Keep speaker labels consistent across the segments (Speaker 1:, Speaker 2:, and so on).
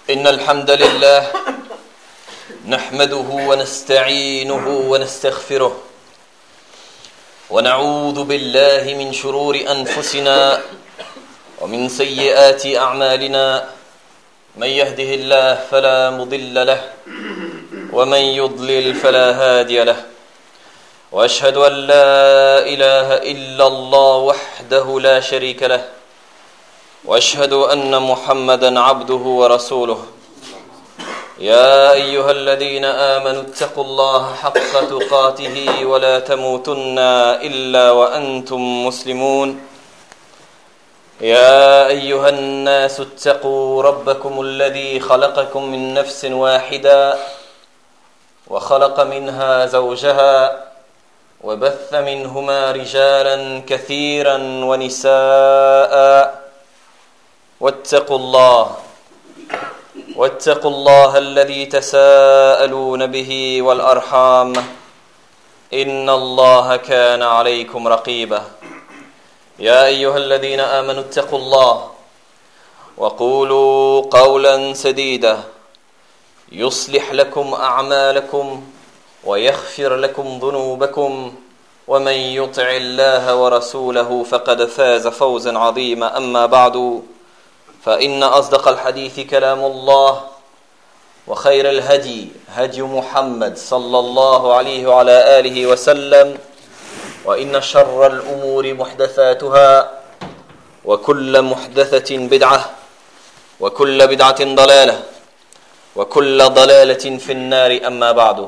Speaker 1: إن الحمد لله نحمده ونستعينه ونستغفره ونعوذ بالله من شرور أنفسنا ومن سيئات أعمالنا. من يهده الله فلا مضل له ومن يضلل فلا هادي له، وأشهد أن لا إله إلا الله وحده لا شريك له، وأشهد أن محمدا عبده ورسوله. يا أيها الذين آمنوا اتقوا الله حق تقاته ولا تموتن إلا وأنتم مسلمون. يا أيها الناس اتقوا ربكم الذي خلقكم من نفس واحدة وخلق منها زوجها وبث منهما رجالا كثيرا ونساء. واتقوا الله الذي تساءلون به والأرحام، إن الله كان عليكم رقيبا. يا أيها الذين آمنوا اتقوا الله وقولوا قولا سديدا يصلح لكم أعمالكم ويغفر لكم ذنوبكم، ومن يطع الله ورسوله فقد فاز فوزا عظيما. أما بعد، فإن أصدق الحديث كلام الله، وخير الهدي هدي محمد صلى الله عليه وعلى آله وسلم، وإن شر الأمور محدثاتها، وكل محدثة بدعة، وكل بدعة ضلالة، وكل ضلالة في النار. أما بعد،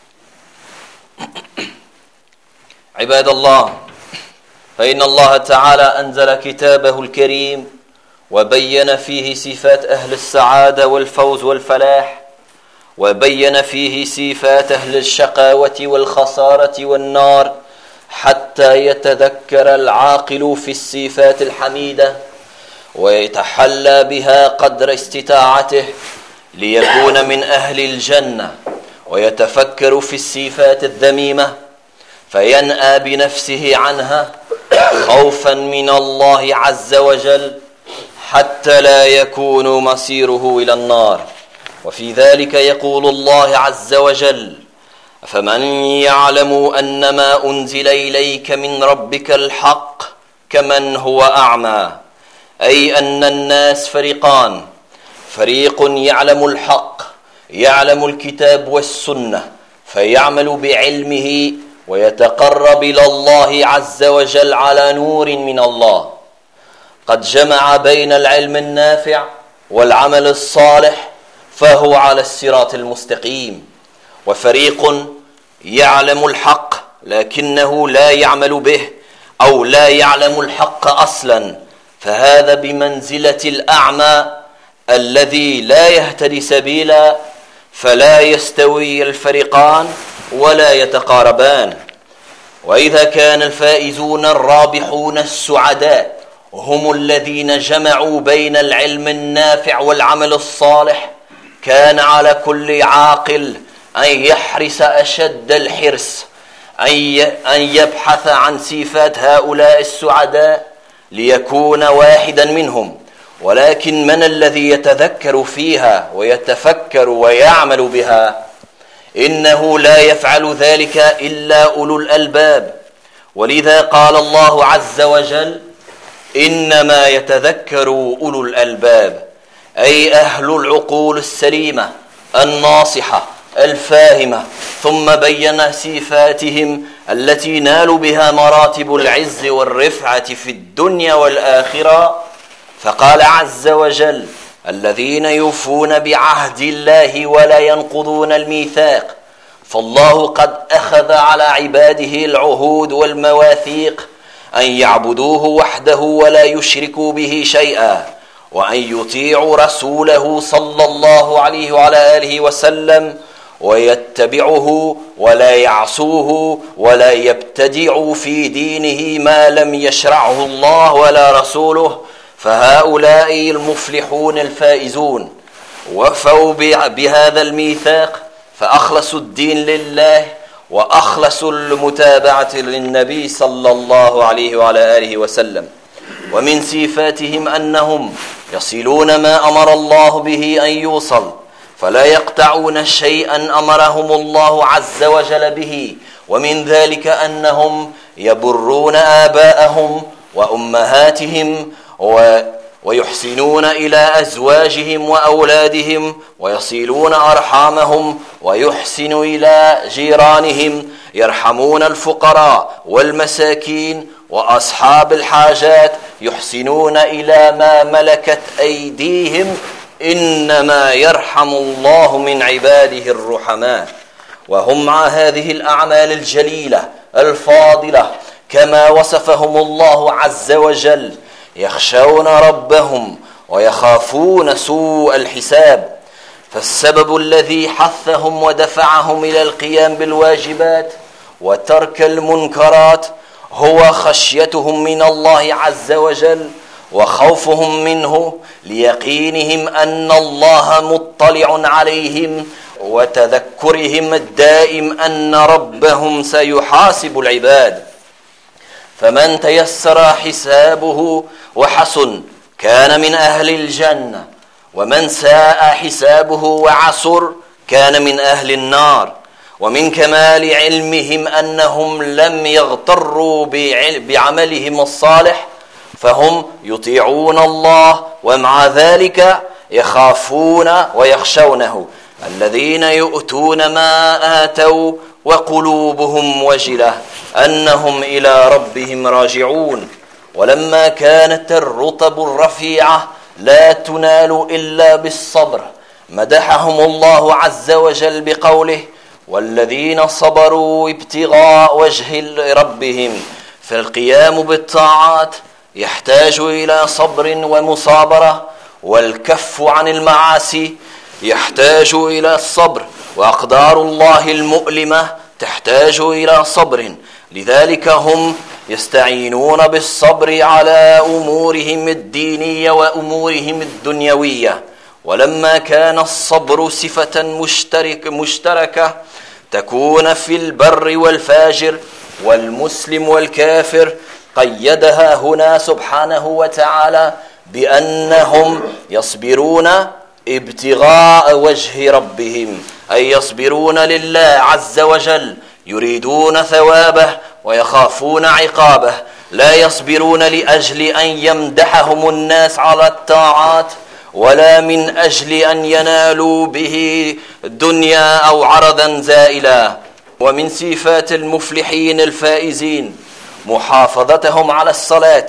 Speaker 1: عباد الله، فإن الله تعالى أنزل كتابه الكريم وبين فيه صفات أهل السعادة والفوز والفلاح، وبين فيه صفات أهل الشقاوة والخسارة والنار، حتى يتذكر العاقل في الصفات الحميدة ويتحلى بها قدر استطاعته ليكون من أهل الجنة، ويتفكر في الصفات الذميمة فينأى بنفسه عنها خوفا من الله عز وجل، حتى لا يكون مصيره إلى النار. وفي ذلك يقول الله عز وجل: فمن يعلم أنما أنزل إليك من ربك الحق كمن هو أعمى. أي أن الناس فريقان: فريق يعلم الحق، يعلم الكتاب والسنة، فيعمل بعلمه ويتقرب إلى الله عز وجل على نور من الله قد جمع بين العلم النافع والعمل الصالح، فهو على الصراط المستقيم. وفريق يعلم الحق لكنه لا يعمل به، أو لا يعلم الحق أصلا، فهذا بمنزلة الأعمى الذي لا يهتدي سبيلا، فلا يستوي الفريقان ولا يتقاربان. وإذا كان الفائزون الرابحون السعداء هم الذين جمعوا بين العلم النافع والعمل الصالح، كان على كل عاقل أن يحرص أشد الحرص أن يبحث عن صفات هؤلاء السعداء ليكون واحدا منهم. ولكن من الذي يتذكر فيها ويتفكر ويعمل بها؟ إنه لا يفعل ذلك إلا أولو الألباب. ولذا قال الله عز وجل: إنما يتذكر أولو الألباب، أي أهل العقول السليمة الناصحة الفاهمة. ثم بين صفاتهم التي نالوا بها مراتب العز والرفعة في الدنيا والآخرة، فقال عز وجل: الذين يوفون بعهد الله ولا ينقضون الميثاق. فالله قد أخذ على عباده العهود والمواثيق أن يعبدوه وحده ولا يشركوا به شيئا، وأن يطيعوا رسوله صلى الله عليه وعلى آله وسلم ويتبعه ولا يعصوه ولا يبتدعوا في دينه ما لم يشرعه الله ولا رسوله. فهؤلاء المفلحون الفائزون وفوا بهذا الميثاق، فأخلصوا الدين لله وأخلصوا المتابعة للنبي صلى الله عليه وعلى آله وسلم. ومن صفاتهم أنهم يصلون ما أمر الله به أن يوصل، فلا يقطعون شيئا أمرهم الله عز وجل به، ومن ذلك أنهم يبرون آباءهم وأمهاتهم ويحسنون إلى أزواجهم وأولادهم، ويصلون أرحامهم، ويحسن إلى جيرانهم، يرحمون الفقراء والمساكين وأصحاب الحاجات، يحسنون إلى ما ملكت أيديهم، إنما يرحم الله من عباده الرحماء. وهم مع هذه الأعمال الجليلة الفاضلة كما وصفهم الله عز وجل يخشون ربهم ويخافون سوء الحساب. فالسبب الذي حثهم ودفعهم إلى القيام بالواجبات وترك المنكرات هو خشيتهم من الله عز وجل وخوفهم منه، ليقينهم أن الله مطلع عليهم، وتذكرهم الدائم أن ربهم سيحاسب العباد. فمن تيسر حسابه وحسن كان من أهل الجنة، ومن ساء حسابه وعسر كان من أهل النار. ومن كمال علمهم أنهم لم يغتروا بعملهم الصالح، فهم يطيعون الله ومع ذلك يخافون ويخشونه، الذين يؤتون ما آتوا وقلوبهم وجلة أنهم إلى ربهم راجعون. ولما كانت الرتب الرفيعة لا تنال إلا بالصبر، مدحهم الله عز وجل بقوله: والذين صبروا ابتغاء وجه ربهم. فالقيام بالطاعات يحتاج إلى صبر ومصابرة، والكف عن المعاصي يحتاج إلى الصبر، وأقدار الله المؤلمة تحتاج إلى صبر. لذلك هم يستعينون بالصبر على أمورهم الدينية وأمورهم الدنيوية. ولما كان الصبر صفة مشتركة تكون في البر والفاجر والمسلم والكافر، قيدها هنا سبحانه وتعالى بأنهم يصبرون ابتغاء وجه ربهم، أي يصبرون لله عز وجل، يريدون ثوابه ويخافون عقابه، لا يصبرون لأجل أن يمدحهم الناس على الطاعات، ولا من أجل أن ينالوا به دنيا أو عرضا زائلا. ومن صفات المفلحين الفائزين محافظتهم على الصلاة،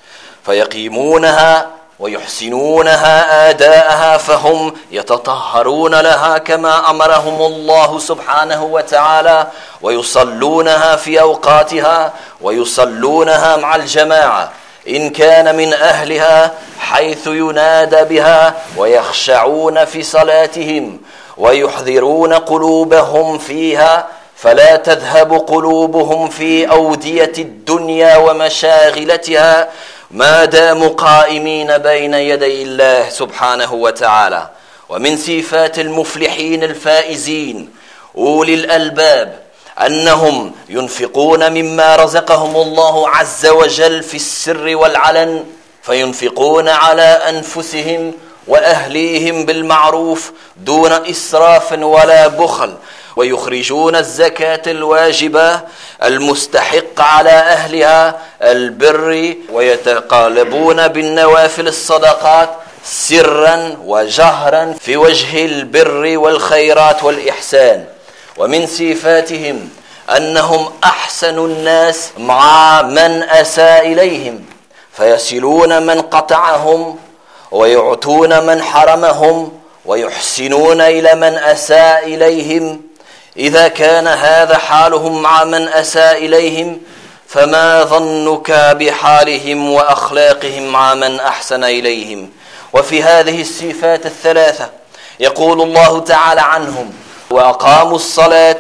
Speaker 1: فيقيمونها ويحسنونها آداءها، فهم يتطهرون لها كما أمرهم الله سبحانه وتعالى، ويصلونها في أوقاتها، ويصلونها مع الجماعة إن كان من أهلها، حيث ينادى بها، ويخشعون في صلاتهم، ويحذرون قلوبهم فيها، فلا تذهب قلوبهم في أودية الدنيا ومشاغلتها ما داموا قائمين بين يدي الله سبحانه وتعالى. ومن صفات المفلحين الفائزين أولي الألباب أنهم ينفقون مما رزقهم الله عز وجل في السر والعلن، فينفقون على أنفسهم وأهليهم بالمعروف دون إسراف ولا بخل، ويخرجون الزكاة الواجبة المستحق على أهلها البر، ويتقالبون بالنوافل الصدقات سرا وجهرا في وجه البر والخيرات والإحسان. ومن صفاتهم أنهم أحسن الناس مع من أساء إليهم، فيصلون من قطعهم، ويعطون من حرمهم، ويحسنون إلى من أساء إليهم. إذا كان هذا حالهم مع من أساء إليهم، فما ظنك بحالهم وأخلاقهم مع من أحسن إليهم؟ وفي هذه الصفات الثلاثة يقول الله تعالى عنهم: وأقاموا الصلاة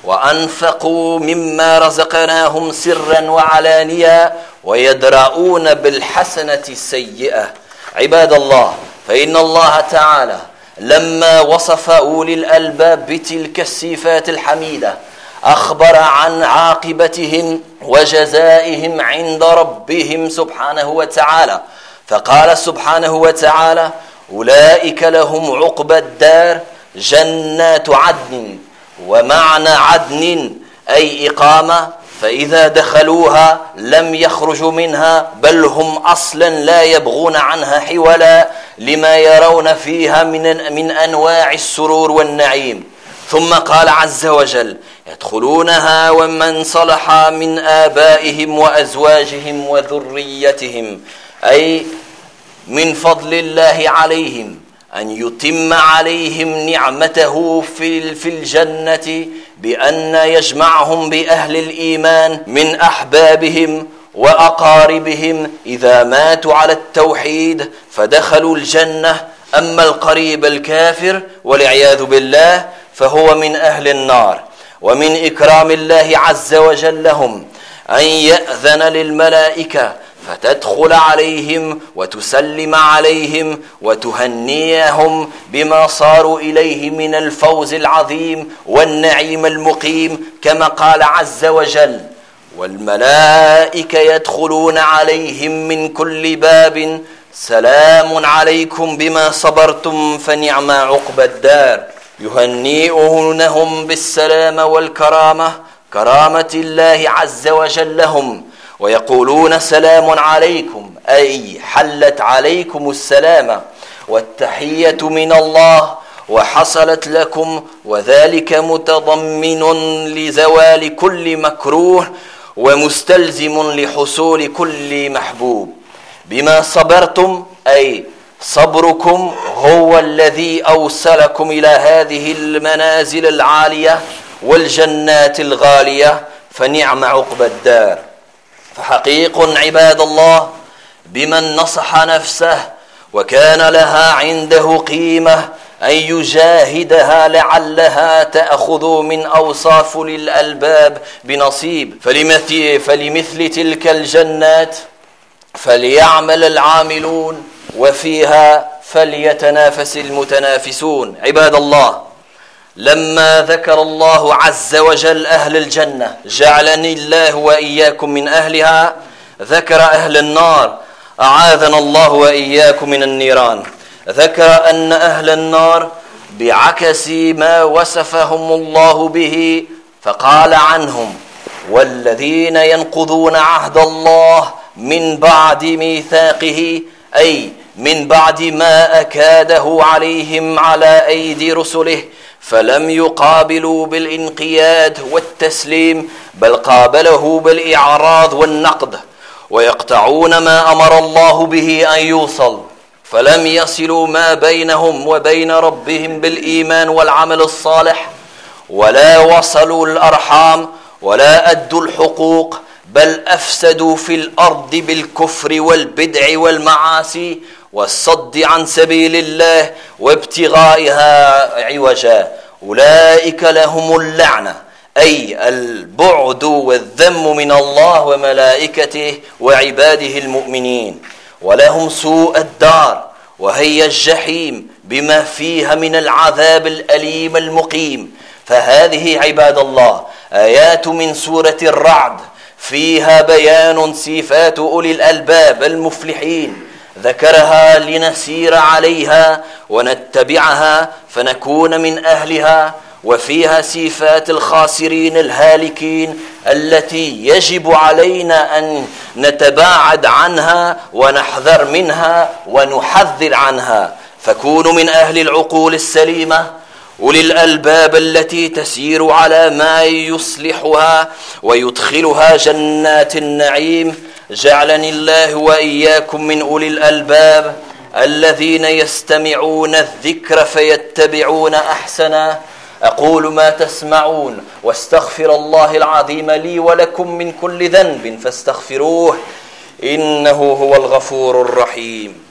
Speaker 1: وأنفقوا مما رزقناهم سرا وعلانيا ويدرؤون بالحسنة السيئة. عباد الله، فإن الله تعالى لما وصف أولي الألباب بتلك الصفات الحميدة أخبر عن عاقبتهم وجزائهم عند ربهم سبحانه وتعالى، فقال سبحانه وتعالى: أولئك لهم عقبى الدار جنات عدن. ومعنى عدن أي إقامة، فإذا دخلوها لم يخرجوا منها، بل هم أصلا لا يبغون عنها حولا لما يرون فيها من أنواع السرور والنعيم. ثم قال عز وجل: يدخلونها ومن صلح من آبائهم وأزواجهم وذريتهم، أي من فضل الله عليهم أن يتم عليهم نعمته في الجنة بأن يجمعهم بأهل الإيمان من أحبابهم وأقاربهم إذا ماتوا على التوحيد فدخلوا الجنة. أما القريب الكافر والعياذ بالله فهو من أهل النار. ومن إكرام الله عز وجل لهم أن يأذن للملائكة فتدخل عليهم وتسلم عليهم وتهنيهم بما صاروا إليه من الفوز العظيم والنعيم المقيم، كما قال عز وجل: والملائكة يدخلون عليهم من كل باب سلام عليكم بما صبرتم فنعم عقبى الدار. يهنئونهم بالسلام والكرامة، كرامة الله عز وجل لهم، ويقولون: سلام عليكم، أي حلت عليكم السلامة والتحية من الله وحصلت لكم، وذلك متضمن لزوال كل مكروه ومستلزم لحصول كل محبوب. بما صبرتم، أي صبركم هو الذي أوصلكم إلى هذه المنازل العالية والجنات الغالية، فنعم عقبى الدار. فحقيق عباد الله بمن نصح نفسه وكان لها عنده قيمة أن يجاهدها لعلها تأخذ من أوصاف للألباب بنصيب. فلمثل تلك الجنات فليعمل العاملون وفيها فليتنافس المتنافسون. عباد الله، لما ذكر الله عز وجل أهل الجنة، جعلني الله وإياكم من أهلها، ذكر أهل النار، أعاذنا الله وإياكم من النيران. ذكر أن أهل النار بعكس ما وصفهم الله به، فقال عنهم: والذين ينقضون عهد الله من بعد ميثاقه، أي من بعد ما أكاده عليهم على أيدي رسله، فلم يقابلوا بالانقياد والتسليم، بل قابله بالإعراض والنقد، ويقطعون ما أمر الله به أن يوصل، فلم يصلوا ما بينهم وبين ربهم بالإيمان والعمل الصالح، ولا وصلوا الأرحام، ولا أدوا الحقوق، بل أفسدوا في الأرض بالكفر والبدع والمعاصي والصد عن سبيل الله وابتغائها عوجا. أولئك لهم اللعنة، أي البعد والذم من الله وملائكته وعباده المؤمنين، ولهم سوء الدار وهي الجحيم بما فيها من العذاب الأليم المقيم. فهذه عباد الله آيات من سورة الرعد فيها بيان صفات أولي الألباب المفلحين، ذكرها لنسير عليها ونتبعها فنكون من أهلها، وفيها صفات الخاسرين الهالكين التي يجب علينا أن نتباعد عنها ونحذر منها ونحذر عنها، فكونوا من أهل العقول السليمة أولي الألباب التي تسير على ما يصلحها ويدخلها جنات النعيم. جعلني الله وإياكم من أولي الألباب الذين يستمعون الذكر فيتبعون أحسنا. أقول ما تسمعون واستغفر الله العظيم لي ولكم من كل ذنب فاستغفروه إنه هو الغفور الرحيم.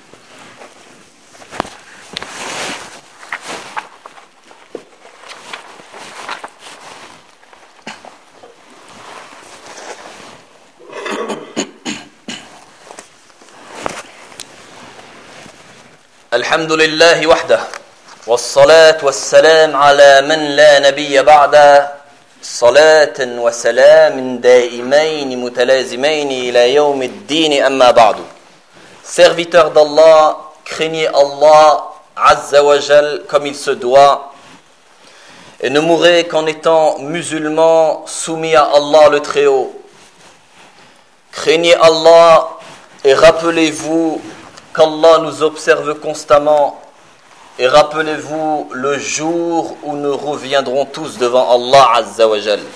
Speaker 1: الحمد لله وحده، والصلاة والسلام على من لا نبي بعده، صلاة وسلام دائمين متلازمين إلى يوم الدين. أما بعد، Serviteurs d'Allah, craignez Allah Azza wa Jal comme il se doit et ne mourrez qu'en étant musulmans soumis à Allah le Très-Haut. Craignez Allah et rappelez-vous qu'Allah nous observe constamment et rappelez-vous le jour où nous reviendrons tous devant Allah Azza wa Jal.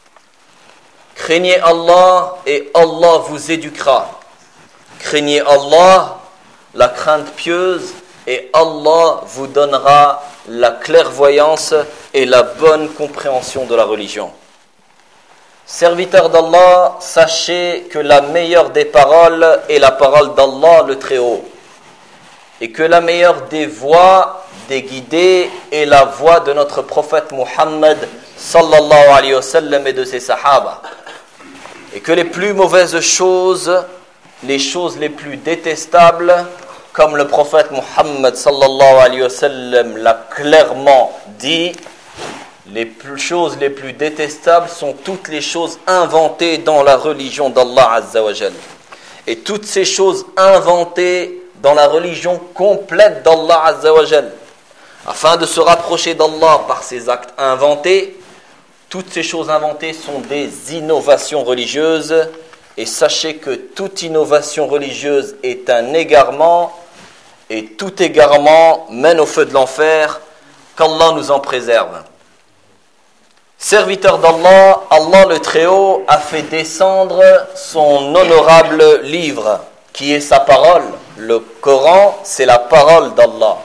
Speaker 1: Craignez Allah et Allah vous éduquera. Craignez Allah, la crainte pieuse, et Allah vous donnera la clairvoyance et la bonne compréhension de la religion. Serviteurs d'Allah, sachez que la meilleure des paroles est la parole d'Allah le Très-Haut, et que la meilleure des voies, des guidés, est la voie de notre prophète Muhammad sallallahu alayhi wa sallam et de ses sahaba, et que les plus mauvaises choses, les choses les plus détestables, comme le prophète Muhammad sallallahu alayhi wa sallam l'a clairement dit, les choses les plus détestables sont toutes les choses inventées dans la religion d'Allah Azza wa Jal. Et toutes ces choses inventées dans la religion complète d'Allah Azza wa Jal, afin de se rapprocher d'Allah par ces actes inventés, toutes ces choses inventées sont des innovations religieuses. Et sachez que toute innovation religieuse est un égarement, et tout égarement mène au feu de l'enfer, qu'Allah nous en préserve. Serviteur d'Allah, Allah le Très-Haut a fait descendre son honorable livre, qui est sa parole. Le Coran, c'est la parole d'Allah.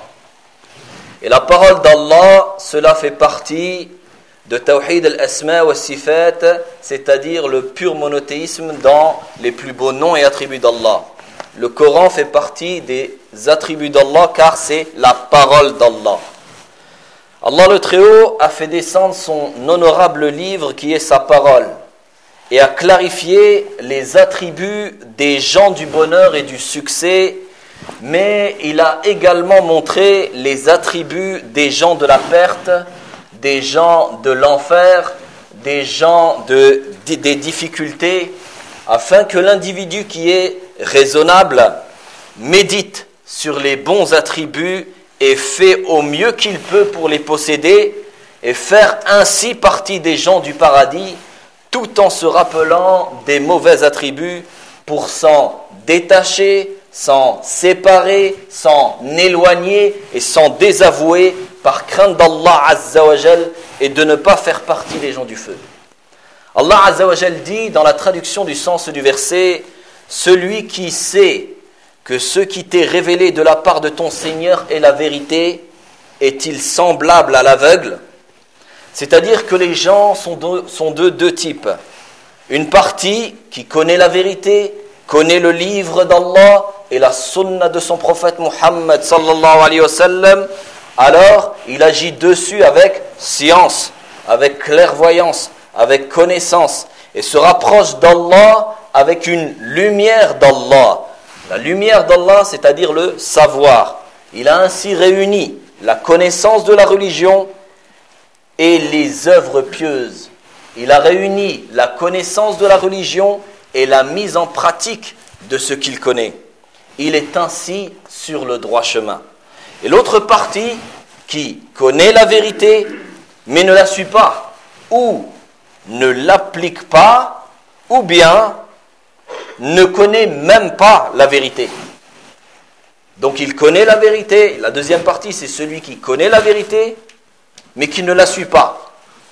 Speaker 1: Et la parole d'Allah, cela fait partie de Tawhid al-Asma wa Sifat, c'est-à-dire le pur monothéisme dans les plus beaux noms et attributs d'Allah. Le Coran fait partie des attributs d'Allah car c'est la parole d'Allah. Allah le Très-Haut a fait descendre son honorable livre qui est sa parole et a clarifié les attributs des gens du bonheur et du succès, mais il a également montré les attributs des gens de la perte, des gens de l'enfer, des gens des difficultés, afin que l'individu qui est raisonnable médite sur les bons attributs et fait au mieux qu'il peut pour les posséder et faire ainsi partie des gens du paradis, tout en se rappelant des mauvais attributs pour s'en détacher, s'en séparer, s'en éloigner et s'en désavouer par crainte d'Allah Azza wa Jal et de ne pas faire partie des gens du feu. Allah Azza wa Jal dit dans la traduction du sens du verset: celui qui sait que ce qui t'est révélé de la part de ton Seigneur est la vérité, est-il semblable à l'aveugle? C'est-à-dire que les gens sont de deux types. Une partie qui connaît la vérité, connaît le livre d'Allah et la sunna de son prophète Muhammad sallallahu alayhi wa sallam, alors il agit dessus avec science, avec clairvoyance, avec connaissance, et se rapproche d'Allah avec une lumière d'Allah. La lumière d'Allah, c'est-à-dire le savoir. Il a ainsi réuni la connaissance de la religion et les œuvres pieuses. Il a réuni la connaissance de la religion et la mise en pratique de ce qu'il connaît. Il est ainsi sur le droit chemin. Et l'autre partie qui connaît la vérité mais ne la suit pas, ou ne l'applique pas, ou bien ne connaît même pas la vérité. Donc il connaît la vérité. La deuxième partie, c'est celui qui connaît la vérité mais qui ne la suit pas,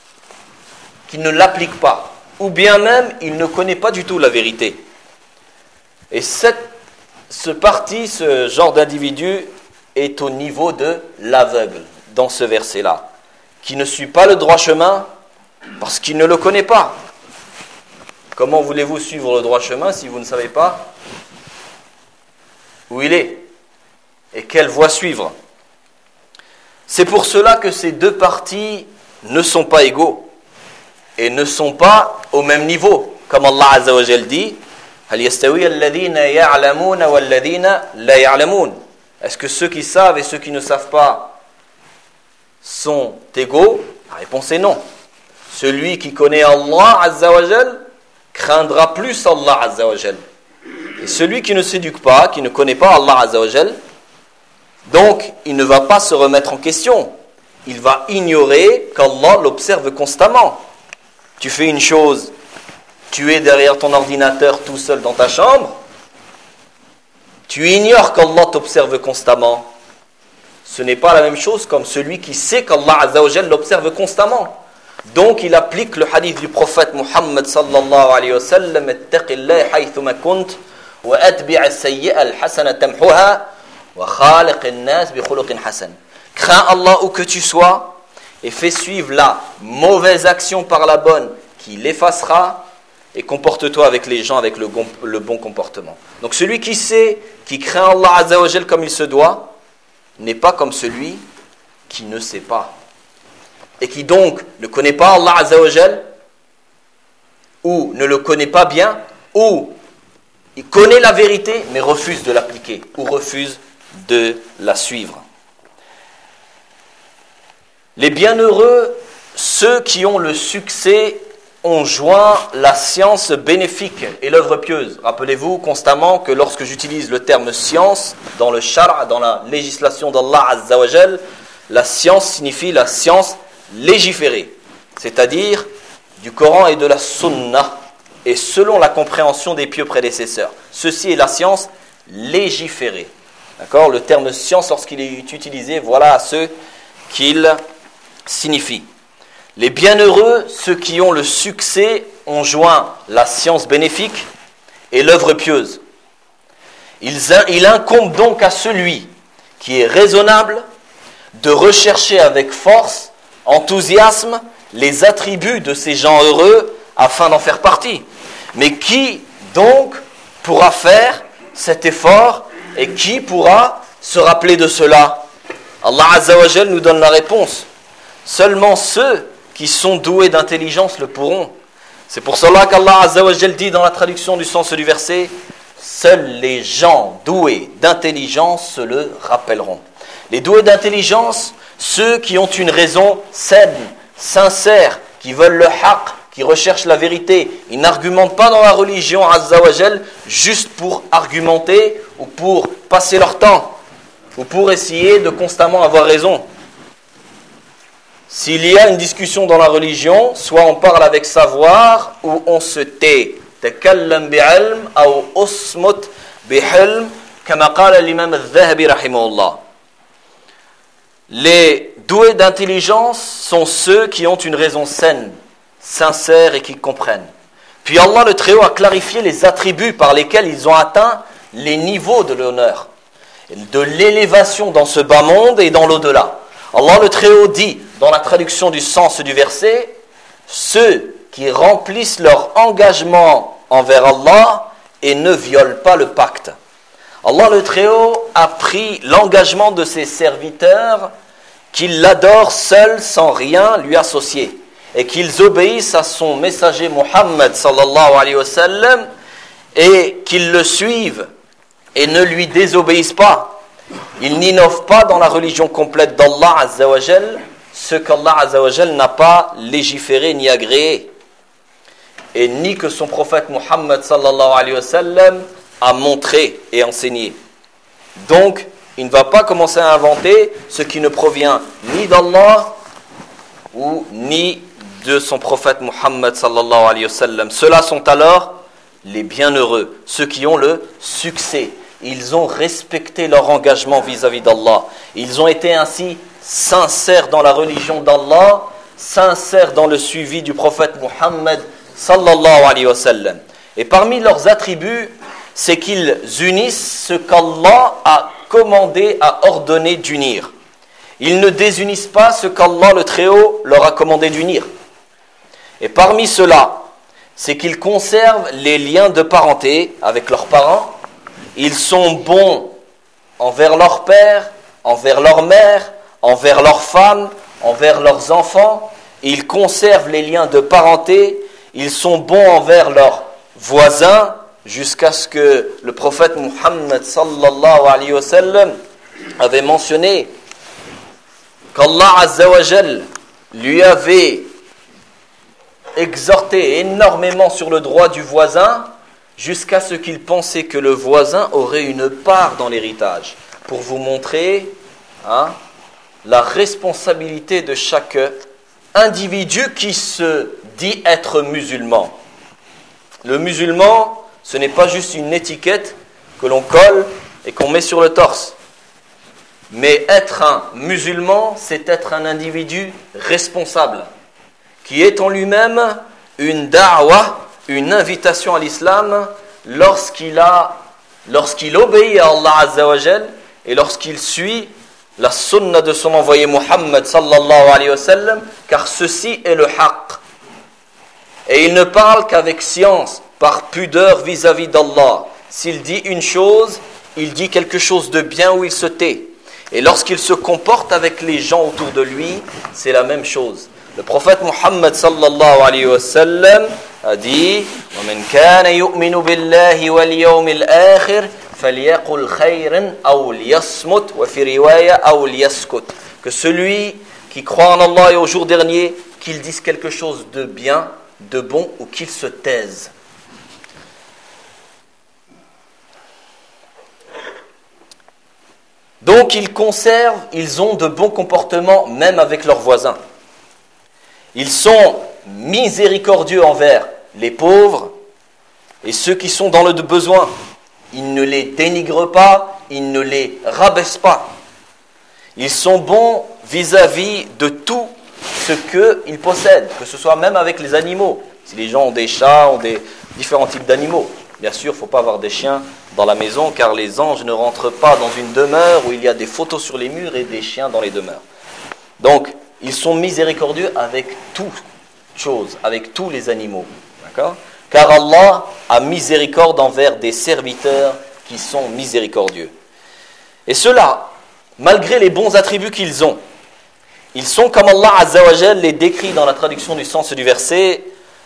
Speaker 1: qui ne l'applique pas, ou bien même il ne connaît pas du tout la vérité. Et ce genre d'individu est au niveau de l'aveugle dans ce verset-là, qui ne suit pas le droit chemin parce qu'il ne le connaît pas. Comment voulez-vous suivre le droit chemin si vous ne savez pas où il est et quelle voie suivre? C'est pour cela que ces deux parties ne sont pas égaux et ne sont pas au même niveau. Comme Allah Azza wa Jal dit: Hal yastawi alladhina ya'lamuna walladhina la ya'lamun. Est-ce que ceux qui savent et ceux qui ne savent pas sont égaux? La réponse est non. Celui qui connaît Allah Azza wa Jal craindra plus Allah Azza wa Jal. Et celui qui ne s'éduque pas, qui ne connaît pas Allah Azza wa Jal, donc il ne va pas se remettre en question. Il va ignorer qu'Allah l'observe constamment. Tu fais une chose, tu es derrière ton ordinateur tout seul dans ta chambre, tu ignores qu'Allah t'observe constamment. Ce n'est pas la même chose comme celui qui sait qu'Allah Azza wa Jal l'observe constamment. Donc il applique le hadith du prophète Muhammad sallallahu alayhi wa sallam, ittaqillaha haythuma kunt wa atbi' as-sayyi'a al-hasana tamhuha wa khaliq an-nas bi khuluqin hasan. Crains Allah où que tu sois et fais suivre la mauvaise action par la bonne qui l'effacera, et comporte-toi avec les gens avec le bon comportement. Donc celui qui sait, qui craint Allah Azza wa Jal comme il se doit, n'est pas comme celui qui ne sait pas. Et qui donc ne connaît pas Allah Azza wa Jal, ou ne le connaît pas bien, ou il connaît la vérité mais refuse de l'appliquer, ou refuse de la suivre. Les bienheureux, ceux qui ont le succès, ont joint la science bénéfique et l'œuvre pieuse. Rappelez-vous constamment que lorsque j'utilise le terme science dans le shara', dans la législation d'Allah Azza wa Jal, la science signifie la science légiférée, c'est-à-dire du Coran et de la Sunna, et selon la compréhension des pieux prédécesseurs. Ceci est la science légiférée. D'accord ? Le terme science, lorsqu'il est utilisé, voilà ce qu'il signifie. Les bienheureux, ceux qui ont le succès, ont joint la science bénéfique et l'œuvre pieuse. Il incombe donc à celui qui est raisonnable de rechercher avec force, enthousiasme, les attributs de ces gens heureux afin d'en faire partie. Mais qui donc pourra faire cet effort et qui pourra se rappeler de cela ? Allah Azza wa Jal nous donne la réponse. Seulement ceux qui sont doués d'intelligence le pourront. C'est pour cela qu'Allah Azza wa Jal dit dans la traduction du sens du verset, seuls les gens doués d'intelligence se le rappelleront. Les doués d'intelligence, ceux qui ont une raison saine, sincère, qui veulent le haqq, qui recherchent la vérité. Ils n'argumentent pas dans la religion Azza wa Jal juste pour argumenter ou pour passer leur temps ou pour essayer de constamment avoir raison. S'il y a une discussion dans la religion, soit on parle avec savoir ou on se tait. Takallam bi'ilm ou usmut bihilm, kama qala l'imam al-Dhahabi rahimahullah. Les doués d'intelligence sont ceux qui ont une raison saine, sincère et qui comprennent. Puis Allah le Très-Haut a clarifié les attributs par lesquels ils ont atteint les niveaux de l'honneur, de l'élévation dans ce bas monde et dans l'au-delà. Allah le Très-Haut dit, dans la traduction du sens du verset, ceux qui remplissent leur engagement envers Allah et ne violent pas le pacte. Allah le Très-Haut a pris l'engagement de ses serviteurs qu'ils l'adorent seul sans rien lui associer et qu'ils obéissent à son messager Muhammad sallallahu alayhi wa sallam et qu'ils le suivent et ne lui désobéissent pas. Ils n'innovent pas dans la religion complète d'Allah Azza wa Jal ce qu'Allah Azza wa Jal n'a pas légiféré ni agréé, et ni que son prophète Muhammad sallallahu alayhi wa sallam a montré et enseigné. Donc, il ne va pas commencer à inventer ce qui ne provient ni d'Allah ou ni de son prophète Muhammad sallallahu alayhi wa sallam. Ceux-là sont alors les bienheureux, ceux qui ont le succès. Ils ont respecté leur engagement vis-à-vis d'Allah. Ils ont été ainsi sincères dans la religion d'Allah, sincères dans le suivi du prophète Muhammad sallallahu alayhi wa sallam. Et parmi leurs attributs, c'est qu'ils unissent ce qu'Allah a commandé, a ordonné d'unir. Ils ne désunissent pas ce qu'Allah le Très-Haut leur a commandé d'unir. Et parmi cela, c'est qu'ils conservent les liens de parenté avec leurs parents. Ils sont bons envers leur père, envers leur mère, envers leurs femmes, envers leurs enfants. Ils conservent les liens de parenté. Ils sont bons envers leurs voisins, jusqu'à ce que le prophète Muhammad sallallahu alayhi wa sallam avait mentionné qu'Allah Azza wa Jal lui avait exhorté énormément sur le droit du voisin jusqu'à ce qu'il pensait que le voisin aurait une part dans l'héritage, pour vous montrer la responsabilité de chaque individu qui se dit être musulman. Le musulman, ce n'est pas juste une étiquette que l'on colle et qu'on met sur le torse. Mais être un musulman, c'est être un individu responsable, qui est en lui-même une da'wah, une invitation à l'islam, lorsqu'il obéit à Allah Azza wa Jal et lorsqu'il suit la sunna de son envoyé Muhammad sallallahu alayhi wa sallam, car ceci est le haqq. Et il ne parle qu'avec science, par pudeur vis-à-vis d'Allah. S'il dit une chose, il dit quelque chose de bien ou il se tait. Et lorsqu'il se comporte avec les gens autour de lui, c'est la même chose. Le prophète Muhammad sallallahu alayhi wa sallam a dit وَمَنْ كَانَ يُؤْمِنُ بِاللَّهِ وَالْيَوْمِ الْآخِرِ فَلْيَقُلْ خَيْرًا أَوْ لْيَصْمُتْ وَفِي رِوَايَةٍ أَوْ لْيَسْكُتْ. Que celui qui croit en Allah et au jour dernier, qu'il dise quelque chose de bien, de bon ou qu'il se taise. Donc ils ont de bons comportements même avec leurs voisins. Ils sont miséricordieux envers les pauvres et ceux qui sont dans le besoin. Ils ne les dénigrent pas, ils ne les rabaissent pas. Ils sont bons vis-à-vis de tout ce qu'ils possèdent, que ce soit même avec les animaux. Si les gens ont des chats, ont des différents types d'animaux. Bien sûr, il ne faut pas avoir des chiens dans la maison, car les anges ne rentrent pas dans une demeure où il y a des photos sur les murs et des chiens dans les demeures. Donc, ils sont miséricordieux avec toutes choses, avec tous les animaux. D'accord ? Car Allah a miséricorde envers des serviteurs qui sont miséricordieux. Et ceux-là, malgré les bons attributs qu'ils ont, ils sont comme Allah Azza wa Jal les décrit dans la traduction du sens du verset,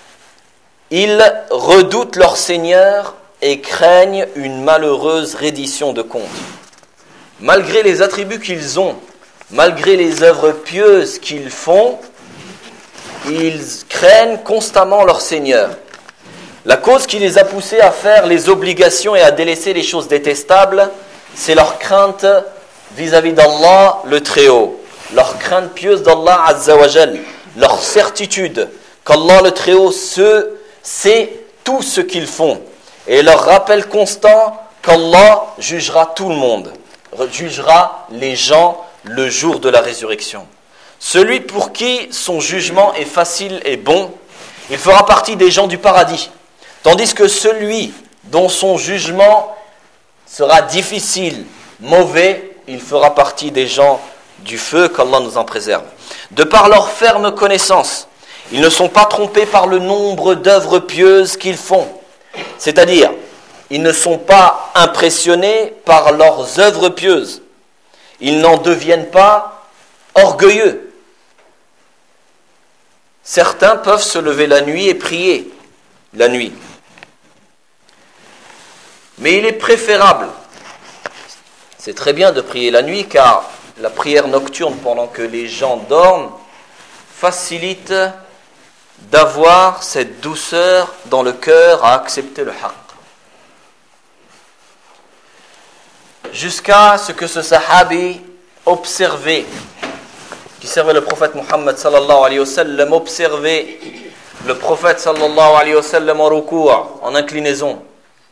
Speaker 1: ils redoutent leur Seigneur et craignent une malheureuse reddition de compte. Malgré les attributs qu'ils ont, malgré les œuvres pieuses qu'ils font, ils craignent constamment leur Seigneur. La cause qui les a poussés à faire les obligations et à délaisser les choses détestables, c'est leur crainte vis-à-vis d'Allah le Très-Haut, leur crainte pieuse d'Allah Azza wa Jal, leur certitude qu'Allah le Très-Haut sait tout ce qu'ils font et leur rappel constant qu'Allah jugera tout le monde, jugera les gens le jour de la résurrection. Celui pour qui son jugement est facile et bon, il fera partie des gens du paradis, tandis que celui dont son jugement sera difficile, mauvais, il fera partie des gens du feu, qu'Allah nous en préserve. De par leur ferme connaissance, ils ne sont pas trompés par le nombre d'œuvres pieuses qu'ils font. C'est-à-dire, ils ne sont pas impressionnés par leurs œuvres pieuses. Ils n'en deviennent pas orgueilleux. Certains peuvent se lever la nuit et prier la nuit. Mais il est préférable, c'est très bien de prier la nuit, car la prière nocturne pendant que les gens dorment facilite d'avoir cette douceur dans le cœur à accepter le haqq. Jusqu'à ce que ce sahabi observait, qui servait le prophète Muhammad sallallahu alayhi wa sallam, observait le prophète sallallahu alayhi wa sallam en ruku', en inclinaison.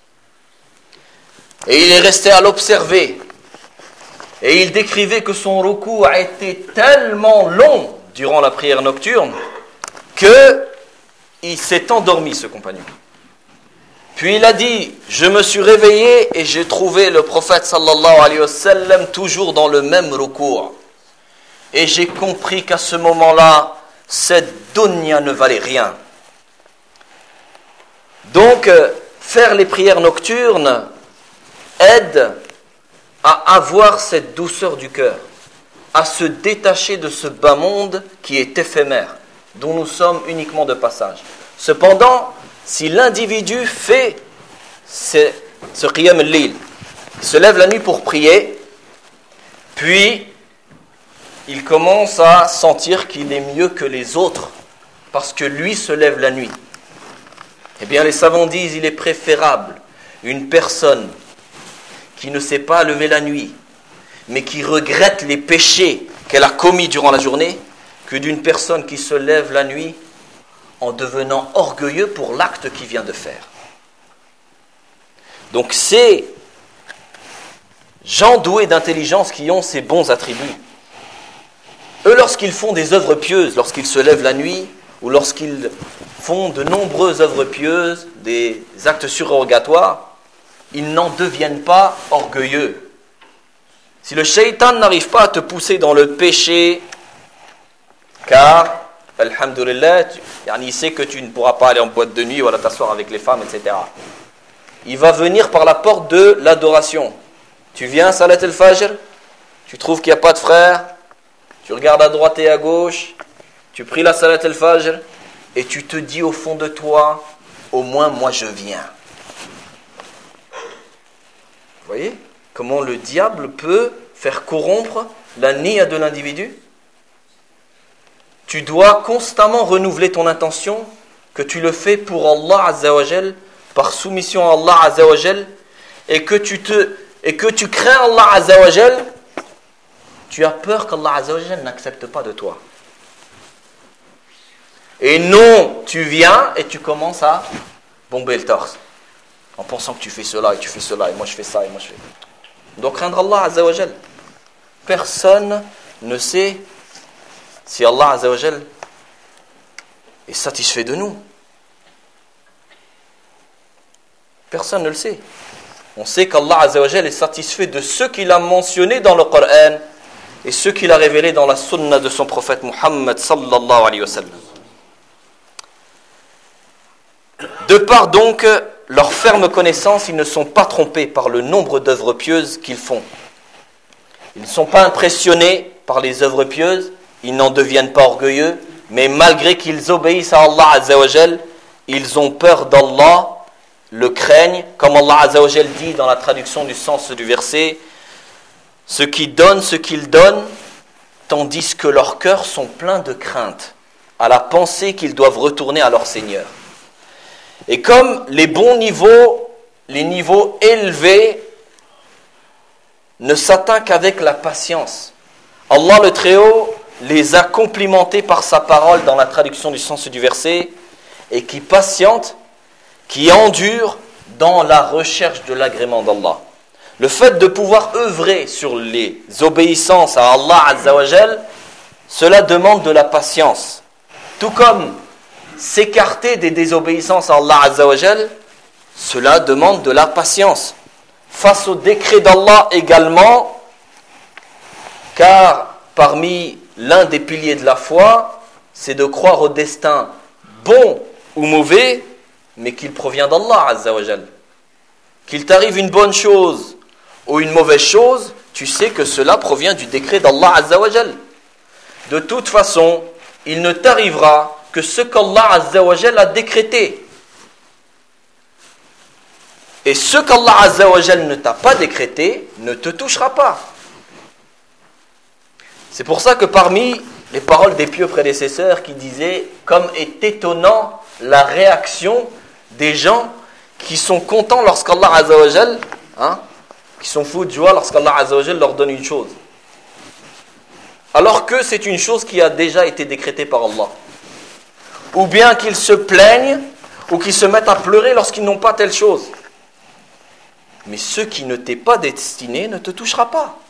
Speaker 1: Et il est resté à l'observer. Et il décrivait que son ruku' a été tellement long durant la prière nocturne qu'il s'est endormi, ce compagnon. Puis il a dit, je me suis réveillé et j'ai trouvé le prophète sallallahu alayhi wa sallam toujours dans le même ruku'. Et j'ai compris qu'à ce moment-là, cette dunya ne valait rien. Donc, faire les prières nocturnes aide à avoir cette douceur du cœur, à se détacher de ce bas monde qui est éphémère, dont nous sommes uniquement de passage. Cependant, si l'individu fait ce qiyam al-layl, il se lève la nuit pour prier, puis il commence à sentir qu'il est mieux que les autres, parce que lui se lève la nuit. Eh bien, les savants disent il est préférable une personne qui ne sait pas lever la nuit, mais qui regrette les péchés qu'elle a commis durant la journée, que d'une personne qui se lève la nuit en devenant orgueilleux pour l'acte qu'il vient de faire. Donc ces gens doués d'intelligence qui ont ces bons attributs, eux, lorsqu'ils font des œuvres pieuses, lorsqu'ils se lèvent la nuit, ou lorsqu'ils font de nombreuses œuvres pieuses, des actes surrogatoires, ils n'en deviennent pas orgueilleux. Si le shaitan n'arrive pas à te pousser dans le péché, car, alhamdoulilah, il sait que tu ne pourras pas aller en boîte de nuit ou aller t'asseoir avec les femmes, etc. Il va venir par la porte de l'adoration. Tu viens, Salat al-Fajr, tu trouves qu'il n'y a pas de frère, tu regardes à droite et à gauche, tu pries la Salat al-Fajr, et tu te dis au fond de toi, au moins moi je viens. Vous voyez comment le diable peut faire corrompre la niya de l'individu? Tu dois constamment renouveler ton intention, que tu le fais pour Allah Azza wa Jal, par soumission à Allah Azza wa Jal, et que tu crains Allah Azza wa Jal, tu as peur qu'Allah Azza wa Jal n'accepte pas de toi. Et non, tu viens et tu commences à bomber le torse, en pensant que tu fais cela et tu fais cela, et moi je fais ça et moi je fais... Donc craindre Allah Azza wa Jal. Personne ne sait si Allah Azza wa Jal est satisfait de nous. Personne ne le sait. On sait qu'Allah Azza wa Jal est satisfait de ceux qu'il a mentionnés dans le Coran et ceux qu'il a révélés dans la sunna de son prophète Muhammad sallallahu alayhi wa sallam. De par donc leur ferme connaissance, ils ne sont pas trompés par le nombre d'œuvres pieuses qu'ils font. Ils ne sont pas impressionnés par les œuvres pieuses, ils n'en deviennent pas orgueilleux, mais malgré qu'ils obéissent à Allah Azza wa Jal, ils ont peur d'Allah, le craignent, comme Allah Azza wa Jal dit dans la traduction du sens du verset, ceux qui donnent ce qu'ils donnent, tandis que leurs cœurs sont pleins de crainte, à la pensée qu'ils doivent retourner à leur Seigneur. Et comme les bons niveaux, les niveaux élevés, ne s'atteignent qu'avec la patience. Allah le Très-Haut les a complimentés par sa parole dans la traduction du sens du verset, et qui patientent, qui endurent dans la recherche de l'agrément d'Allah. Le fait de pouvoir œuvrer sur les obéissances à Allah Azza wa Jal, cela demande de la patience. Tout comme s'écarter des désobéissances à Allah Azza wa Jal, cela demande de la patience. Face au décret d'Allah également, car parmi l'un des piliers de la foi, c'est de croire au destin bon ou mauvais, mais qu'il provient d'Allah Azza wa Jal. Qu'il t'arrive une bonne chose ou une mauvaise chose, tu sais que cela provient du décret d'Allah Azza wa Jal. De toute façon, il ne t'arrivera que ce qu'Allah Azza wa Jal a décrété. Et ce qu'Allah Azza wa Jal ne t'a pas décrété ne te touchera pas. C'est pour ça que parmi les paroles des pieux prédécesseurs qui disaient « Comme est étonnant la réaction des gens qui sont contents lorsqu'Allah Azza wa Jal, qui sont fous de joie lorsqu'Allah Azza wa Jal leur donne une chose. Alors que c'est une chose qui a déjà été décrétée par Allah. Ou bien qu'ils se plaignent ou qu'ils se mettent à pleurer lorsqu'ils n'ont pas telle chose. Mais ce qui ne t'est pas destiné ne te touchera pas.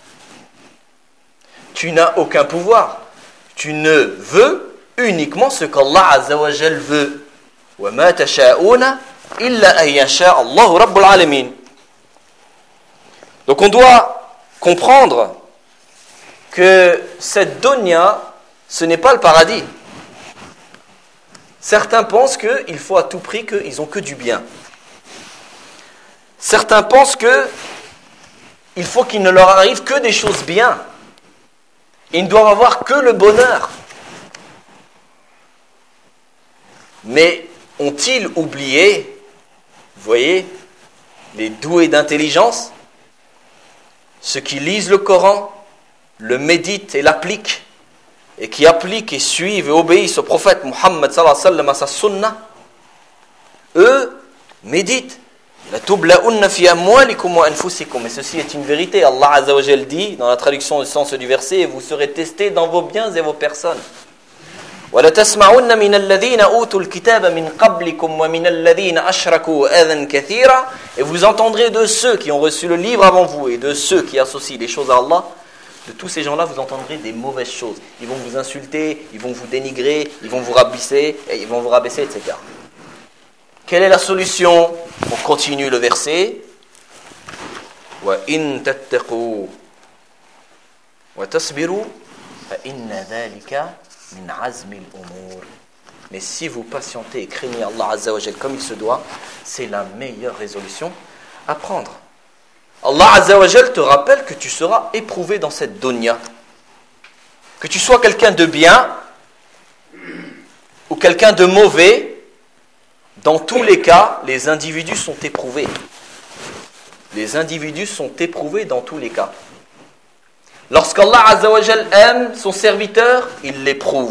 Speaker 1: Tu n'as aucun pouvoir. Tu ne veux uniquement ce qu'Allah Azza wa Jal veut. وَمَا تَشَاءُونَ إِلَّا أَن يَشَاءَ اللَّهُ رَبُّ الْعَالَمِينَ. Donc on doit comprendre que cette dunya, ce n'est pas le paradis. Certains pensent qu'il faut à tout prix qu'ils n'ont que du bien. Certains pensent qu'il faut qu'il ne leur arrive que des choses bien. Ils ne doivent avoir que le bonheur. Mais ont-ils oublié, vous voyez, les doués d'intelligence, ceux qui lisent le Coran, le méditent et l'appliquent, et qui appliquent et suivent et obéissent au prophète Muhammad sallallahu alayhi wa sallam à sa sunna, eux méditent. Et ceci est une vérité. Allah Azza wa Jal dit dans la traduction du sens du verset, vous serez testés dans vos biens et vos personnes. وَلَتَسْمَعُنَّ مِنَ الَّذِينَ أُوتُوا الْكِتَابَ مِنْ قَبْلِكُمْ وَمِنَ الَّذِينَ أَشْرَكُوا أَذًا كَثِيرًا. Et vous entendrez de ceux qui ont reçu le livre avant vous et de ceux qui associent les choses à Allah, de tous ces gens-là, vous entendrez des mauvaises choses. Ils vont vous insulter, ils vont vous dénigrer, ils vont vous rabaisser, etc. Quelle est la solution? On continue le verset. وَإِن تَتَّقُوا وَتَصْبِرُوا فَإِنَّ ذَلِكَ مِنْ عَزْمِ الْأُمُورِ. Mais si vous patientez et craignez Allah Azza wa Jal comme il se doit, c'est la meilleure résolution à prendre. Allah Azza wa Jal te rappelle que tu seras éprouvé dans cette dunya. Que tu sois quelqu'un de bien ou quelqu'un de mauvais, dans tous les cas, les individus sont éprouvés. Les individus sont éprouvés dans tous les cas. Lorsqu'Allah Azza wa Jal aime son serviteur, il l'éprouve.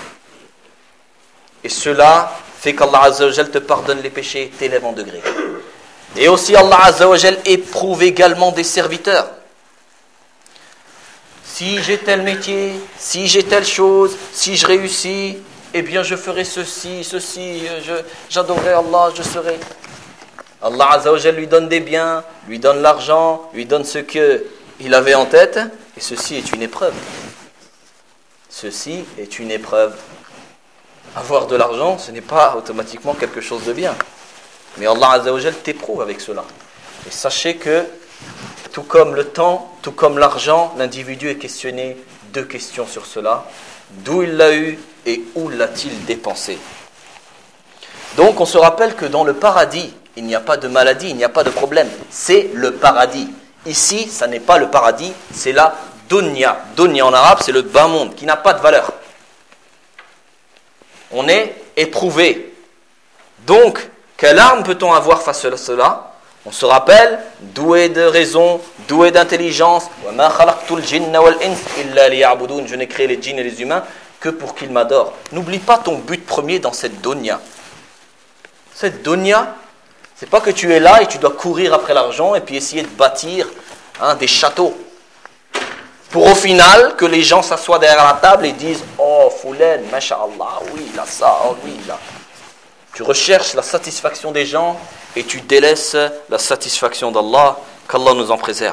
Speaker 1: Et cela fait qu'Allah Azza wa Jal te pardonne les péchés, t'élève en degré. Et aussi Allah Azza wa Jal éprouve également des serviteurs. Si j'ai tel métier, si j'ai telle chose, si je réussis, eh bien je ferai ceci, j'adorerai Allah, je serai. Allah Azza wa Jal lui donne des biens, lui donne l'argent, lui donne ce qu'il avait en tête, et ceci est une épreuve. Ceci est une épreuve. Avoir de l'argent, ce n'est pas automatiquement quelque chose de bien. Mais Allah Azza wa Jal t'éprouve avec cela. Et sachez que, tout comme le temps, tout comme l'argent, l'individu est questionné 2 questions sur cela. D'où il l'a eu et où l'a-t-il dépensé? Donc on se rappelle que dans le paradis, il n'y a pas de maladie, il n'y a pas de problème. C'est le paradis. Ici, ça n'est pas le paradis, c'est la dunya. Dunya en arabe, c'est le bas monde, qui n'a pas de valeur. On est éprouvé. Donc, quelle arme peut-on avoir face à cela? On se rappelle, doué de raison, doué d'intelligence. Je n'ai créé les djinns et les humains que pour qu'ils m'adorent. N'oublie pas ton but premier dans cette dunya. Cette dunya, c'est pas que tu es là et tu dois courir après l'argent et puis essayer de bâtir des châteaux. Pour au final que les gens s'assoient derrière la table et disent « Oh, Foulen, masha'Allah, oui, il a ça, oh oui, il a... » Tu recherches la satisfaction des gens et tu délaisses la satisfaction d'Allah, qu'Allah nous en préserve.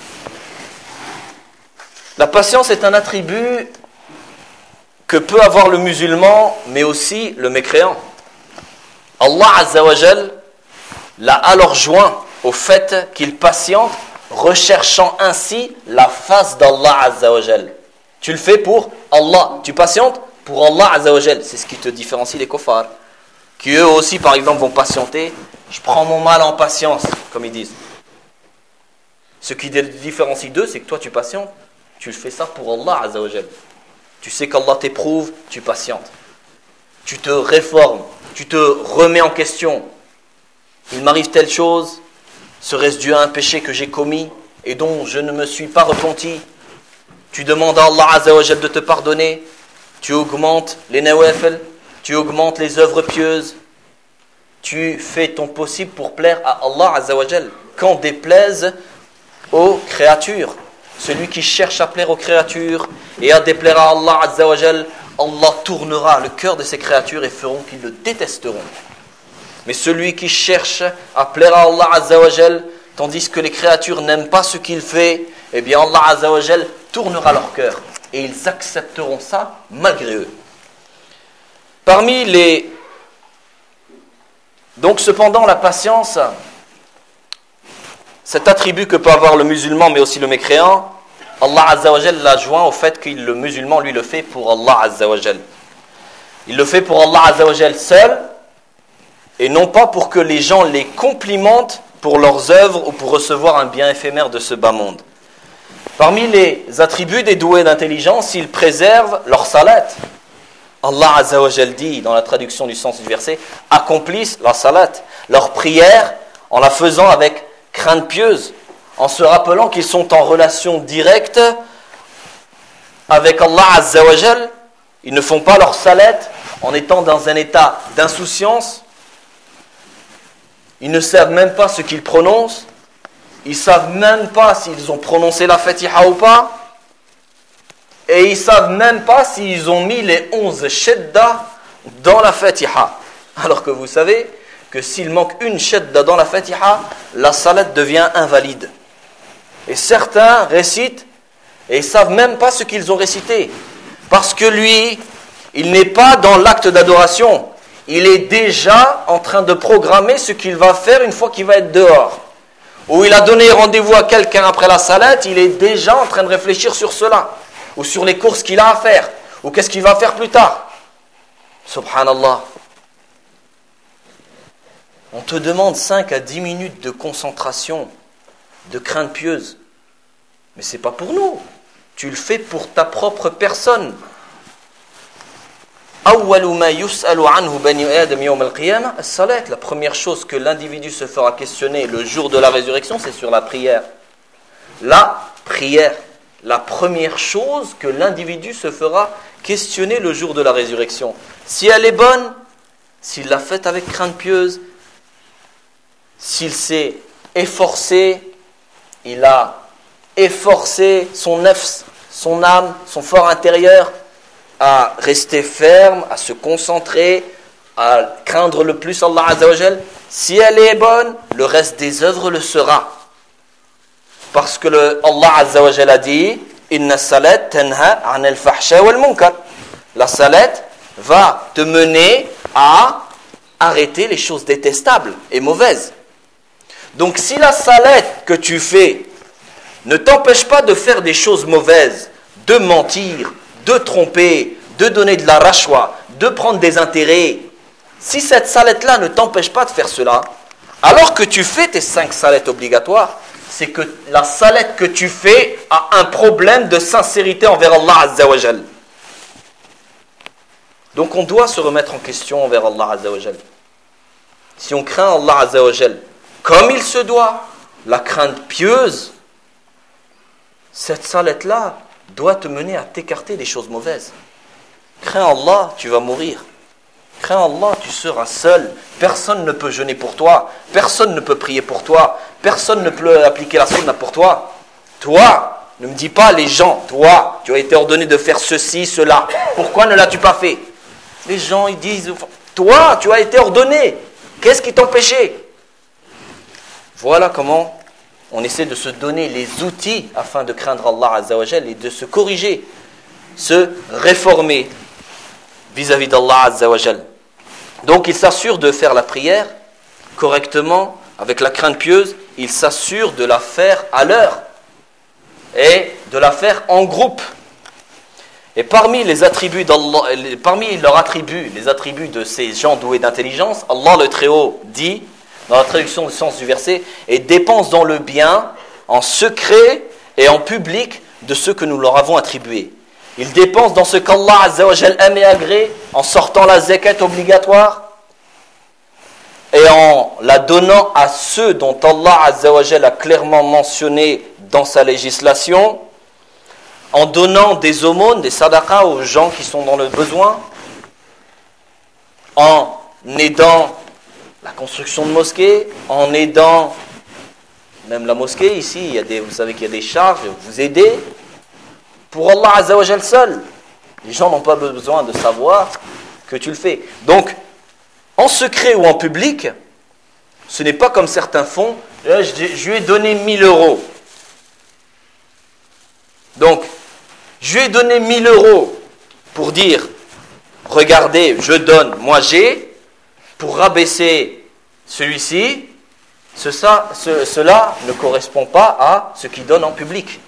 Speaker 1: La patience est un attribut que peut avoir le musulman, mais aussi le mécréant. Allah Azza wa Jal l'a alors joint au fait qu'il patiente, recherchant ainsi la face d'Allah Azza wa Jal. Tu le fais pour Allah, tu patientes pour Allah Azza wa Jal. C'est ce qui te différencie des kuffars, qui eux aussi par exemple vont patienter. Je prends mon mal en patience, comme ils disent. Ce qui te différencie d'eux, c'est que toi tu patientes, tu fais ça pour Allah Azza wa Jal. Tu sais qu'Allah t'éprouve, tu patientes. Tu te réformes, tu te remets en question. Il m'arrive telle chose, serait-ce dû à un péché que j'ai commis et dont je ne me suis pas repenti? Tu demandes à Allah Azza wa Jal de te pardonner, tu augmentes les nawafil, tu augmentes les œuvres pieuses, tu fais ton possible pour plaire à Allah Azza wa Jal. Qu'en déplaise aux créatures. Celui qui cherche à plaire aux créatures et à déplaire à Allah Azza wa Jal, Allah tournera le cœur de ces créatures et feront qu'ils le détesteront. Mais celui qui cherche à plaire à Allah Azza wa Jal, tandis que les créatures n'aiment pas ce qu'il fait, eh bien Allah Azza wa Jal tournera leur cœur et ils accepteront ça malgré eux. Parmi les... Donc cependant la patience, cet attribut que peut avoir le musulman mais aussi le mécréant, Allah Azza wa Jal l'a joint au fait que le musulman lui le fait pour Allah Azza wa Jal. Il le fait pour Allah Azza wa Jal seul et non pas pour que les gens les complimentent pour leurs œuvres ou pour recevoir un bien éphémère de ce bas monde. Parmi les attributs des doués d'intelligence, ils préservent leur salat. Allah Azza wa Jal dit dans la traduction du sens du verset, accomplissent la salat, leur prière en la faisant avec crainte pieuse, en se rappelant qu'ils sont en relation directe avec Allah Azza wa Jal. Ils ne font pas leur salat en étant dans un état d'insouciance Ils ne savent même pas ce qu'ils prononcent. Ils ne savent même pas s'ils ont prononcé la Fatiha ou pas. Et ils ne savent même pas s'ils ont mis les 11 shadda dans la Fatiha. Alors que vous savez que s'il manque une shadda dans la Fatiha, la salat devient invalide. Et certains récitent et ils ne savent même pas ce qu'ils ont récité. Parce que lui, il n'est pas dans l'acte d'adoration. Il est déjà en train de programmer ce qu'il va faire une fois qu'il va être dehors. Ou il a donné rendez-vous à quelqu'un après la salat, il est déjà en train de réfléchir sur cela. Ou sur les courses qu'il a à faire. Ou qu'est-ce qu'il va faire plus tard. Subhanallah. On te demande 5 à 10 minutes de concentration, de crainte pieuse. Mais ce n'est pas pour nous. Tu le fais pour ta propre personne. La première chose que l'individu se fera questionner le jour de la résurrection, c'est sur la prière. La prière. La première chose que l'individu se fera questionner le jour de la résurrection. Si elle est bonne, s'il l'a faite avec crainte pieuse, s'il s'est efforcé, il a efforcé son nefs, son âme, son fort intérieur, à rester ferme, à se concentrer, à craindre le plus Allah Azza wa Jal. Si elle est bonne, le reste des œuvres le sera. Parce que Allah Azza wa Jal a dit Inna salat tanha anil fahsha wal munkar. La salat va te mener à arrêter les choses détestables et mauvaises. Donc si la salat que tu fais ne t'empêche pas de faire des choses mauvaises, de mentir, de tromper, de donner de la rachwa, de prendre des intérêts, si cette salette-là ne t'empêche pas de faire cela, alors que tu fais tes 5 salettes obligatoires, c'est que la salette que tu fais a un problème de sincérité envers Allah Azza wa Jal. Donc on doit se remettre en question envers Allah Azza wa Jal. Si on craint Allah Azza wa Jal comme il se doit, la crainte pieuse, cette salette-là doit te mener à t'écarter des choses mauvaises. Crains Allah, tu vas mourir. Crains Allah, tu seras seul. Personne ne peut jeûner pour toi. Personne ne peut prier pour toi. Personne ne peut appliquer la sunna pour toi. Toi, ne me dis pas les gens. Toi, tu as été ordonné de faire ceci, cela. Pourquoi ne l'as-tu pas fait? Les gens, ils disent, toi, tu as été ordonné. Qu'est-ce qui t'empêchait? Voilà comment on essaie de se donner les outils afin de craindre Allah Azza wa Jal et de se corriger, se réformer vis-à-vis d'Allah Azza wa Jal. Donc il s'assure de faire la prière correctement, avec la crainte pieuse, il s'assure de la faire à l'heure et de la faire en groupe. Et parmi les attributs d'Allah, parmi leurs attributs, les attributs de ces gens doués d'intelligence, Allah le Très-Haut dit, dans la traduction du sens du verset, et dépense dans le bien, en secret et en public de ce que nous leur avons attribué. Ils dépensent dans ce qu'Allah Azza wa Jal aime et agrée, en sortant la zakat obligatoire et en la donnant à ceux dont Allah Azza wa Jal a clairement mentionné dans sa législation, en donnant des aumônes, des sadaqas aux gens qui sont dans le besoin, en aidant la construction de mosquées, en aidant même la mosquée ici, vous savez qu'il y a des charges, vous aidez pour Allah Azza wa Jal seul. Les gens n'ont pas besoin de savoir que tu le fais. Donc, en secret ou en public, ce n'est pas comme certains font, je lui ai donné 1000 euros. Donc, je lui ai donné 1000 euros pour dire, regardez, je donne, moi j'ai, pour rabaisser celui-ci, cela ne correspond pas à ce qu'il donne en public.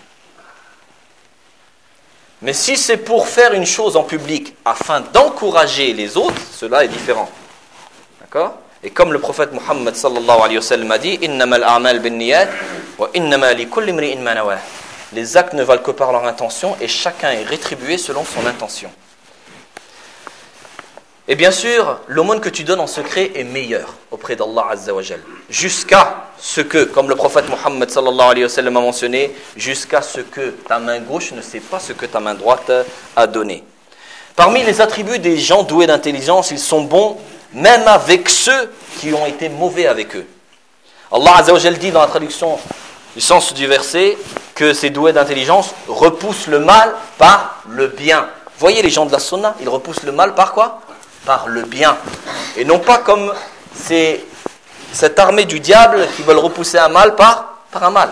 Speaker 1: Mais si c'est pour faire une chose en public afin d'encourager les autres, cela est différent. D'accord? Et comme le prophète Muhammad sallallahu alayhi wa sallam a dit, innamal a'mal binniyat wa innama likulli imri'in ma nawah. Les actes ne valent que par leur intention et chacun est rétribué selon son intention. Et bien sûr, l'aumône que tu donnes en secret est meilleur auprès d'Allah Azza wa Jal. Jusqu'à ce que, comme le prophète Muhammad sallallahu alayhi wa sallam a mentionné, jusqu'à ce que ta main gauche ne sait pas ce que ta main droite a donné. Parmi les attributs des gens doués d'intelligence, ils sont bons même avec ceux qui ont été mauvais avec eux. Allah Azza wa Jal dit dans la traduction du sens du verset que ces doués d'intelligence repoussent le mal par le bien. Voyez les gens de la sunna, ils repoussent le mal par quoi? Par le bien. Et non pas comme cette armée du diable qui veulent repousser un mal par un mal.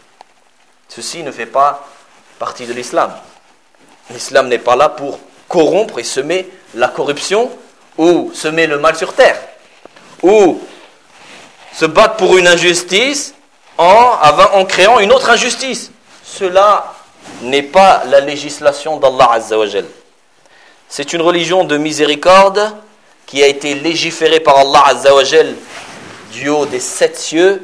Speaker 1: Ceci ne fait pas partie de l'islam. L'islam n'est pas là pour corrompre et semer la corruption ou semer le mal sur terre. Ou se battre pour une injustice en créant une autre injustice. Cela n'est pas la législation d'Allah Azza wa Jal. C'est une religion de miséricorde qui a été légiférée par Allah Azza wa Jal du haut des 7 cieux.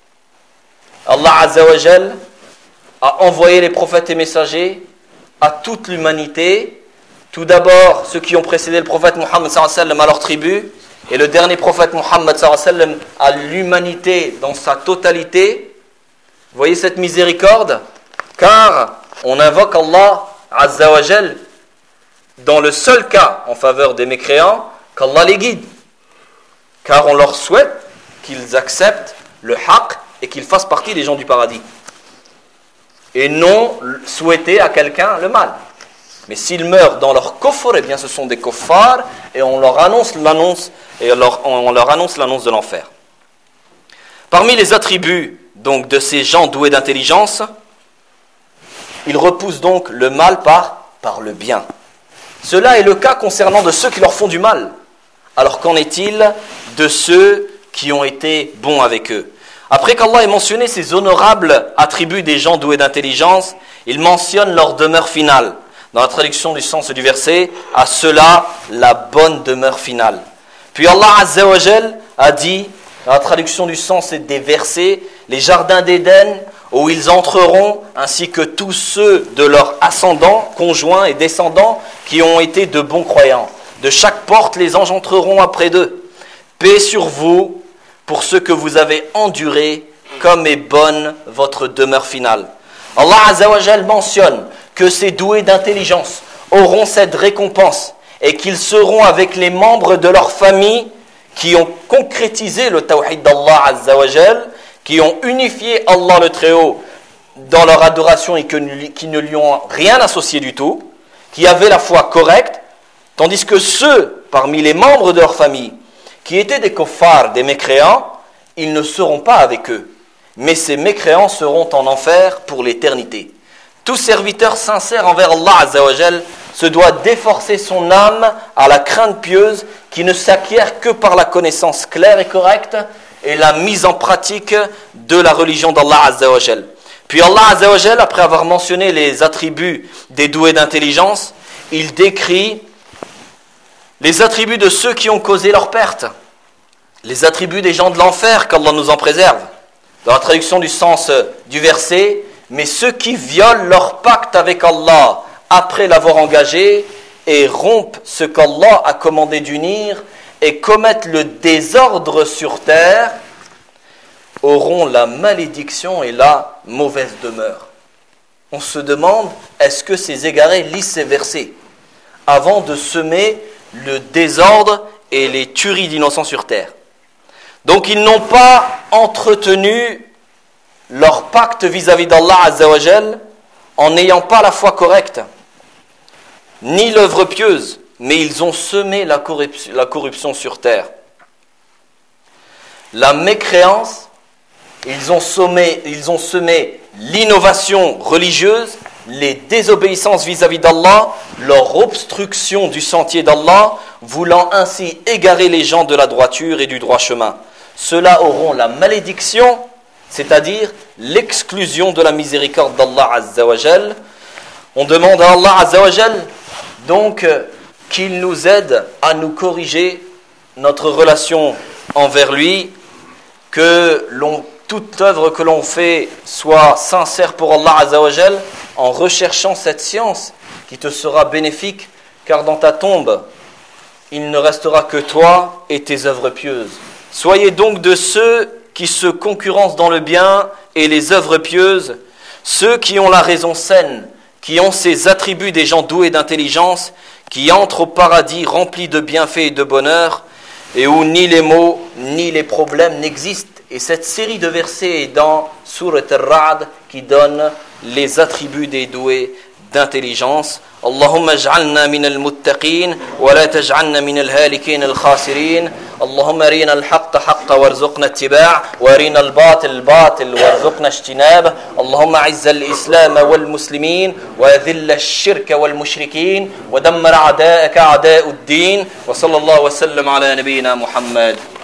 Speaker 1: Allah Azza wa Jal a envoyé les prophètes et messagers à toute l'humanité. Tout d'abord, ceux qui ont précédé le prophète Muhammad sallallahu alayhi wa sallam à leur tribu, et le dernier prophète Muhammad sallallahu alayhi wa sallam à l'humanité dans sa totalité. Vous voyez cette miséricorde? Car on invoque Allah Azza wa Jal dans le seul cas en faveur des mécréants, qu'Allah les guide. Car on leur souhaite qu'ils acceptent le haqq et qu'ils fassent partie des gens du paradis. Et non souhaiter à quelqu'un le mal. Mais s'ils meurent dans leur kufr, eh bien ce sont des kuffars et on leur annonce l'annonce de l'enfer. Parmi les attributs donc de ces gens doués d'intelligence, ils repoussent donc le mal par le bien. Cela est le cas concernant de ceux qui leur font du mal. Alors qu'en est-il de ceux qui ont été bons avec eux? Après qu'Allah ait mentionné ces honorables attributs des gens doués d'intelligence, il mentionne leur demeure finale. Dans la traduction du sens du verset, à cela la bonne demeure finale. Puis Allah Azza wa Jal a dit, dans la traduction du sens des versets, les jardins d'Éden où ils entreront, ainsi que tous ceux de leurs ascendants, conjoints et descendants, qui ont été de bons croyants. De chaque porte, les anges entreront après d'eux. Paix sur vous pour ce que vous avez enduré, comme est bonne votre demeure finale. Allah Azza wa Jal mentionne que ces doués d'intelligence auront cette récompense et qu'ils seront avec les membres de leur famille qui ont concrétisé le tawhid d'Allah Azza wa Jal, qui ont unifié Allah le Très-Haut dans leur adoration et qui ne lui ont rien associé du tout, qui avaient la foi correcte, tandis que ceux parmi les membres de leur famille qui étaient des kuffars, des mécréants, ils ne seront pas avec eux, mais ces mécréants seront en enfer pour l'éternité. Tout serviteur sincère envers Allah Azza wa Jal se doit d'efforcer son âme à la crainte pieuse qui ne s'acquiert que par la connaissance claire et correcte et la mise en pratique de la religion d'Allah Azza wa Jal. Puis Allah Azza wa Jal, après avoir mentionné les attributs des doués d'intelligence, il décrit les attributs de ceux qui ont causé leur perte, les attributs des gens de l'enfer, qu'Allah nous en préserve. Dans la traduction du sens du verset, mais ceux qui violent leur pacte avec Allah après l'avoir engagé et rompent ce qu'Allah a commandé d'unir et commettent le désordre sur terre, auront la malédiction et la mauvaise demeure. On se demande, est-ce que ces égarés lisent ces versets avant de semer le désordre et les tueries d'innocents sur terre? Donc ils n'ont pas entretenu leur pacte vis-à-vis d'Allah Azza wa Jal en n'ayant pas la foi correcte, ni l'œuvre pieuse, mais ils ont semé la corruption sur terre. La mécréance, ils ont semé l'innovation religieuse, les désobéissances vis-à-vis d'Allah, leur obstruction du sentier d'Allah, voulant ainsi égarer les gens de la droiture et du droit chemin. Ceux-là auront la malédiction, c'est-à-dire l'exclusion de la miséricorde d'Allah Azza wa Jal. On demande à Allah Azza wa Jal donc qu'il nous aide à nous corriger notre relation envers lui, que toute œuvre que l'on fait soit sincère pour Allah Azza wa Jal, en recherchant cette science qui te sera bénéfique, car dans ta tombe, il ne restera que toi et tes œuvres pieuses. Soyez donc de ceux qui se concurrencent dans le bien et les œuvres pieuses, ceux qui ont la raison saine, qui ont ces attributs des gens doués d'intelligence, qui entrent au paradis rempli de bienfaits et de bonheur, et où ni les maux ni les problèmes n'existent, Et cette série de versets est dans Surat Al-Ra'd qui donne les attributs des doués d'intelligence. اللهم اجعلنا من المتقين ولا تجعلنا من الهالكين الخاسرين. اللهم ارنا الحق حقا وارزقنا اتباع وارنا الباطل باطل وارزقنا اجتنابه. اللهم اعز الإسلام والمسلمين واذل الشرك والمشركين ودمر أعداءك أعداء الدين. وصلى الله وسلم على نبينا محمد.